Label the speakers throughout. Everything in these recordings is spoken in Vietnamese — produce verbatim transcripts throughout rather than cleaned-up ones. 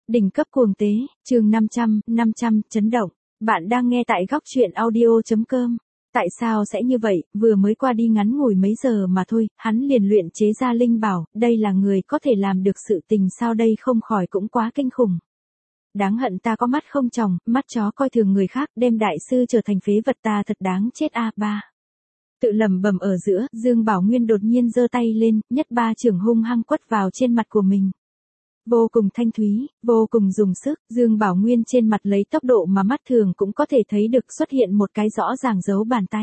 Speaker 1: Đỉnh cấp cuồng tế, chương năm trăm, năm trăm, chấn động. Bạn đang nghe tại góc truyện audio chấm com. Tại sao sẽ như vậy, vừa mới qua đi ngắn ngủi mấy giờ mà thôi, hắn liền luyện chế ra linh bảo, đây là người có thể làm được sự tình sao đây không khỏi cũng quá kinh khủng. Đáng hận ta có mắt không tròng, mắt chó coi thường người khác, đem đại sư trở thành phế vật ta thật đáng chết a ba. Tự lẩm bẩm ở giữa, Dương Bảo Nguyên đột nhiên giơ tay lên, nhất ba chưởng hung hăng quất vào trên mặt của mình. Vô cùng thanh thúy, vô cùng dùng sức, Dương Bảo Nguyên trên mặt lấy tốc độ mà mắt thường cũng có thể thấy được xuất hiện một cái rõ ràng dấu bàn tay.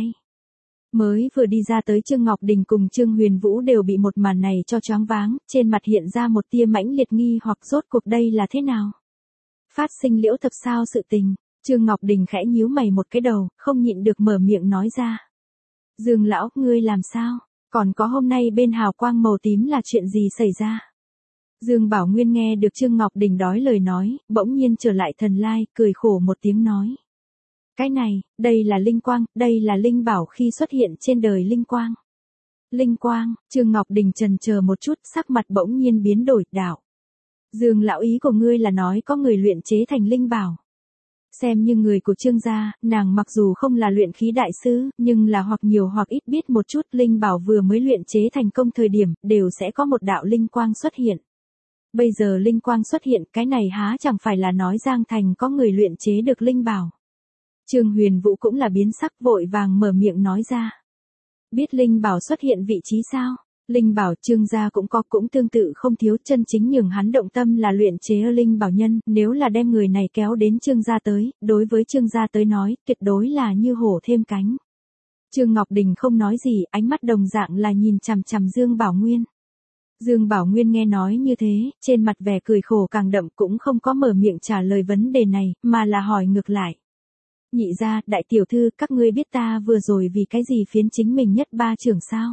Speaker 1: Mới vừa đi ra tới Trương Ngọc Đình cùng Trương Huyền Vũ đều bị một màn này cho choáng váng, trên mặt hiện ra một tia mãnh liệt nghi hoặc rốt cuộc đây là thế nào. Phát sinh liễu thập sao sự tình, Trương Ngọc Đình khẽ nhíu mày một cái đầu, không nhịn được mở miệng nói ra. Dương lão, ngươi làm sao, còn có hôm nay bên hào quang màu tím là chuyện gì xảy ra? Dương Bảo Nguyên nghe được Trương Ngọc Đình đói lời nói, bỗng nhiên trở lại thần lai, cười khổ một tiếng nói. Cái này, đây là linh quang, đây là linh bảo khi xuất hiện trên đời linh quang. Linh quang, Trương Ngọc Đình chần chờ một chút, sắc mặt bỗng nhiên biến đổi, đạo. Dương lão, ý của ngươi là nói có người luyện chế thành linh bảo. Xem như người của Trương gia, nàng mặc dù không là luyện khí đại sư, nhưng là hoặc nhiều hoặc ít biết một chút linh bảo vừa mới luyện chế thành công thời điểm, đều sẽ có một đạo linh quang xuất hiện. Bây giờ linh quang xuất hiện, cái này há chẳng phải là nói Giang Thành có người luyện chế được linh bảo. Trương Huyền Vũ cũng là biến sắc, vội vàng mở miệng nói ra. Biết linh bảo xuất hiện vị trí sao? Linh bảo Trương gia cũng có, cũng tương tự không thiếu, chân chính nhường hắn động tâm là luyện chế linh bảo nhân, nếu là đem người này kéo đến Trương gia tới, đối với Trương gia tới nói, tuyệt đối là như hổ thêm cánh. Trương Ngọc Đình không nói gì, ánh mắt đồng dạng là nhìn chằm chằm Dương Bảo Nguyên. Dương Bảo Nguyên nghe nói như thế, trên mặt vẻ cười khổ càng đậm, cũng không có mở miệng trả lời vấn đề này, mà là hỏi ngược lại. Nhị gia, đại tiểu thư, các ngươi biết ta vừa rồi vì cái gì phiến chính mình nhất ba trưởng sao?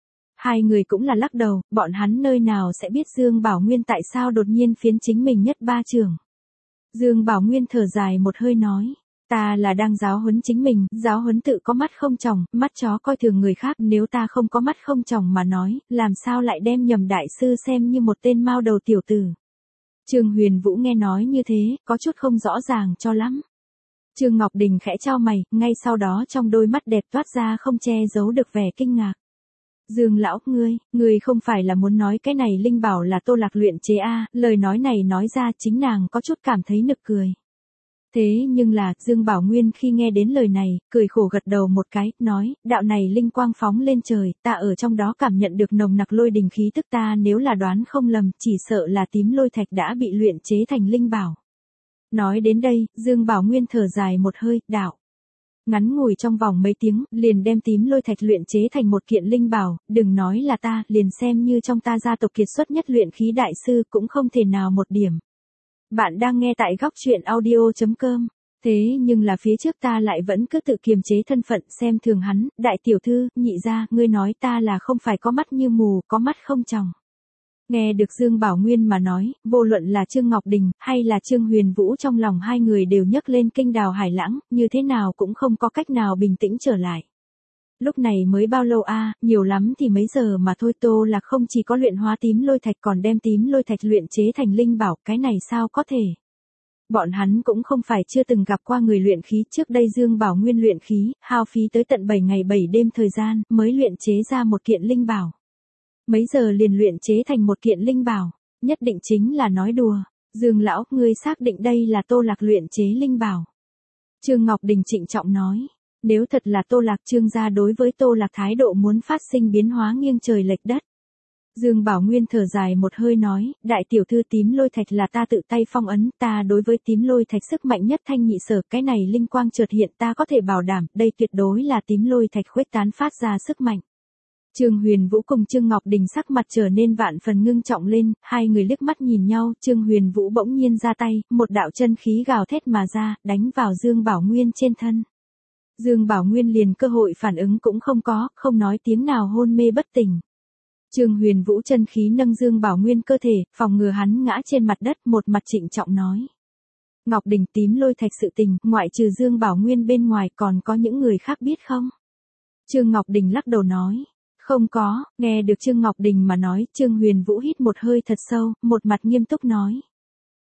Speaker 1: Hai người cũng là lắc đầu, bọn hắn nơi nào sẽ biết Dương Bảo Nguyên tại sao đột nhiên phiến chính mình nhất ba trưởng. Dương Bảo Nguyên thở dài một hơi nói. Ta là đang giáo huấn chính mình, giáo huấn tự có mắt không tròng, mắt chó coi thường người khác, nếu ta không có mắt không tròng mà nói, làm sao lại đem nhầm đại sư xem như một tên mao đầu tiểu tử. Trương Huyền Vũ nghe nói như thế, có chút không rõ ràng cho lắm. Trương Ngọc Đình khẽ chau mày, ngay sau đó trong đôi mắt đẹp toát ra không che giấu được vẻ kinh ngạc. Dương lão, ngươi, ngươi không phải là muốn nói cái này linh bảo là Tô Lạc luyện chế a? Lời nói này nói ra chính nàng có chút cảm thấy nực cười. Thế nhưng là, Dương Bảo Nguyên khi nghe đến lời này, cười khổ gật đầu một cái, nói, đạo này linh quang phóng lên trời, ta ở trong đó cảm nhận được nồng nặc lôi đình khí tức, ta nếu là đoán không lầm, chỉ sợ là tím lôi thạch đã bị luyện chế thành linh bảo. Nói đến đây, Dương Bảo Nguyên thở dài một hơi, đạo. Ngắn ngủi trong vòng mấy tiếng, liền đem tím lôi thạch luyện chế thành một kiện linh bảo, đừng nói là ta, liền xem như trong ta gia tộc kiệt xuất nhất luyện khí đại sư cũng không thể nào một điểm. Bạn đang nghe tại góc truyện audio chấm com. Thế nhưng là phía trước ta lại vẫn cứ tự kiềm chế thân phận xem thường hắn, đại tiểu thư, nhị gia, ngươi nói ta là không phải có mắt như mù, có mắt không tròng. Nghe được Dương Bảo Nguyên mà nói, vô luận là Trương Ngọc Đình, hay là Trương Huyền Vũ trong lòng hai người đều nhấc lên kinh đào hải lãng, như thế nào cũng không có cách nào bình tĩnh trở lại. Lúc này mới bao lâu a, à, nhiều lắm thì mấy giờ mà thôi. Tô Lạc không chỉ có luyện hóa tím lôi thạch còn đem tím lôi thạch luyện chế thành linh bảo, cái này sao có thể. Bọn hắn cũng không phải chưa từng gặp qua người luyện khí, trước đây Dương Bảo Nguyên luyện khí, hao phí tới tận bảy ngày bảy đêm thời gian, mới luyện chế ra một kiện linh bảo. Mấy giờ liền luyện chế thành một kiện linh bảo, nhất định chính là nói đùa. Dương lão, ngươi xác định đây là Tô Lạc luyện chế linh bảo. Trương Ngọc Đình trịnh trọng nói. Nếu thật là Tô Lạc, Trương gia đối với Tô Lạc thái độ muốn phát sinh biến hóa nghiêng trời lệch đất. Dương Bảo Nguyên thở dài một hơi nói, đại tiểu thư, tím lôi thạch là ta tự tay phong ấn, ta đối với tím lôi thạch sức mạnh nhất thanh nhị sở, cái này linh quang chợt hiện, ta có thể bảo đảm, đây tuyệt đối là tím lôi thạch khuếch tán phát ra sức mạnh. Trương Huyền Vũ cùng Trương Ngọc Đình sắc mặt trở nên vạn phần ngưng trọng lên, hai người liếc mắt nhìn nhau, Trương Huyền Vũ bỗng nhiên ra tay, một đạo chân khí gào thét mà ra, đánh vào Dương Bảo Nguyên trên thân. Dương Bảo Nguyên liền cơ hội phản ứng cũng không có, không nói tiếng nào hôn mê bất tỉnh. Trương Huyền Vũ chân khí nâng Dương Bảo Nguyên cơ thể, phòng ngừa hắn ngã trên mặt đất, một mặt trịnh trọng nói. Ngọc Đình, tím lôi thạch sự tình, ngoại trừ Dương Bảo Nguyên bên ngoài còn có những người khác biết không? Trương Ngọc Đình lắc đầu nói. Không có, nghe được Trương Ngọc Đình mà nói, Trương Huyền Vũ hít một hơi thật sâu, một mặt nghiêm túc nói.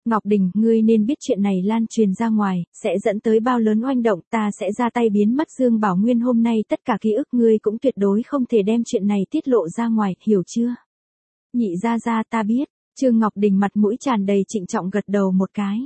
Speaker 1: Ngọc Đình, ngươi nên biết chuyện này lan truyền ra ngoài, sẽ dẫn tới bao lớn oanh động, ta sẽ ra tay biến mất Dương Bảo Nguyên hôm nay tất cả ký ức ngươi cũng tuyệt đối không thể đem chuyện này tiết lộ ra ngoài, hiểu chưa? Nhị gia gia ta biết, Trương Ngọc Đình mặt mũi tràn đầy trịnh trọng gật đầu một cái.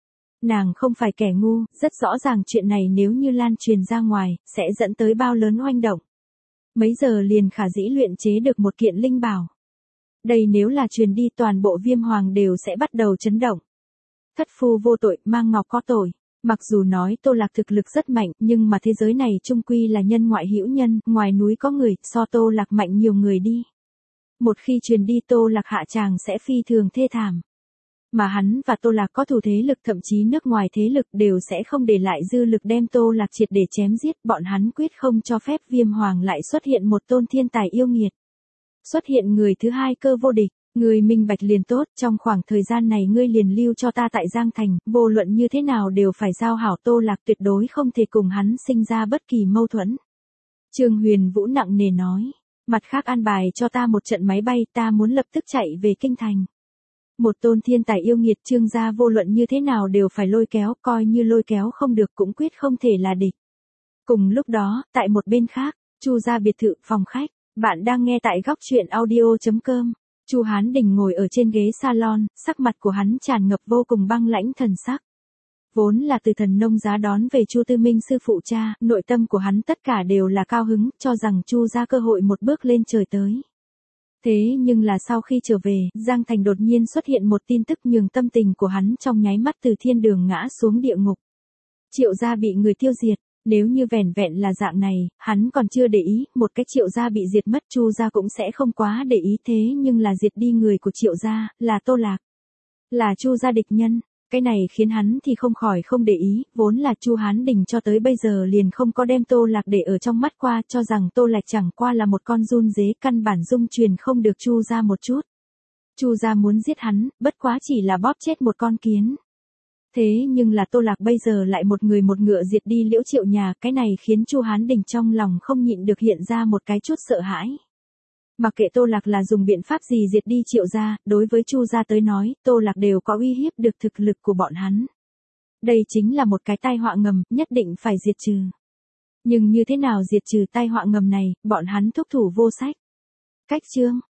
Speaker 1: Nàng không phải kẻ ngu, rất rõ ràng chuyện này nếu như lan truyền ra ngoài, sẽ dẫn tới bao lớn oanh động. Mấy giờ liền khả dĩ luyện chế được một kiện linh bảo. Đây nếu là truyền đi toàn bộ Viêm Hoàng đều sẽ bắt đầu chấn động. Thất phu vô tội, mang ngọc có tội. Mặc dù nói Tô Lạc thực lực rất mạnh, nhưng mà thế giới này chung quy là nhân ngoại hữu nhân, ngoài núi có người, so Tô Lạc mạnh nhiều người đi. Một khi truyền đi Tô Lạc hạ tràng sẽ phi thường thê thảm. Mà hắn và Tô Lạc có thù thế lực, thậm chí nước ngoài thế lực đều sẽ không để lại dư lực đem Tô Lạc triệt để chém giết, bọn hắn quyết không cho phép Viêm Hoàng lại xuất hiện một tôn thiên tài yêu nghiệt. Xuất hiện người thứ hai cơ vô địch, người minh bạch liền tốt, trong khoảng thời gian này ngươi liền lưu cho ta tại Giang Thành, vô luận như thế nào đều phải giao hảo Tô Lạc, tuyệt đối không thể cùng hắn sinh ra bất kỳ mâu thuẫn. Trương Huyền Vũ nặng nề nói, mặt khác an bài cho ta một trận máy bay, ta muốn lập tức chạy về kinh thành. Một tôn thiên tài yêu nghiệt, Trương gia vô luận như thế nào đều phải lôi kéo, coi như lôi kéo không được cũng quyết không thể là địch. Cùng lúc đó, tại một bên khác, Chu gia biệt thự, phòng khách, bạn đang nghe tại góc truyện audio chấm com. Chu Hán Đình ngồi ở trên ghế salon, sắc mặt của hắn tràn ngập vô cùng băng lãnh thần sắc. Vốn là từ Thần Nông Giá đón về Chu Tư Minh sư phụ cha, nội tâm của hắn tất cả đều là cao hứng, cho rằng Chu gia cơ hội một bước lên trời tới. Thế nhưng là sau khi trở về, Giang Thành đột nhiên xuất hiện một tin tức nhường tâm tình của hắn trong nháy mắt từ thiên đường ngã xuống địa ngục. Triệu gia bị người tiêu diệt, nếu như vẻn vẹn là dạng này, hắn còn chưa để ý, một cái Triệu gia bị diệt mất Chu gia cũng sẽ không quá để ý, thế nhưng là diệt đi người của Triệu gia, là Tô Lạc. Là Chu gia địch nhân, cái này khiến hắn thì không khỏi không để ý, vốn là Chu Hán Đình cho tới bây giờ liền không có đem Tô Lạc để ở trong mắt qua, cho rằng Tô Lạc chẳng qua là một con run dế, căn bản dung truyền không được Chu gia một chút. Chu gia muốn giết hắn, bất quá chỉ là bóp chết một con kiến. Thế nhưng là Tô Lạc bây giờ lại một người một ngựa diệt đi Liễu Triệu nhà, cái này khiến Chu Hán Đình trong lòng không nhịn được hiện ra một cái chút sợ hãi. Mặc kệ Tô Lạc là dùng biện pháp gì diệt đi Triệu gia, đối với Chu gia tới nói, Tô Lạc đều có uy hiếp được thực lực của bọn hắn. Đây chính là một cái tai họa ngầm, nhất định phải diệt trừ. Nhưng như thế nào diệt trừ tai họa ngầm này, bọn hắn thúc thủ vô sách. Cách chương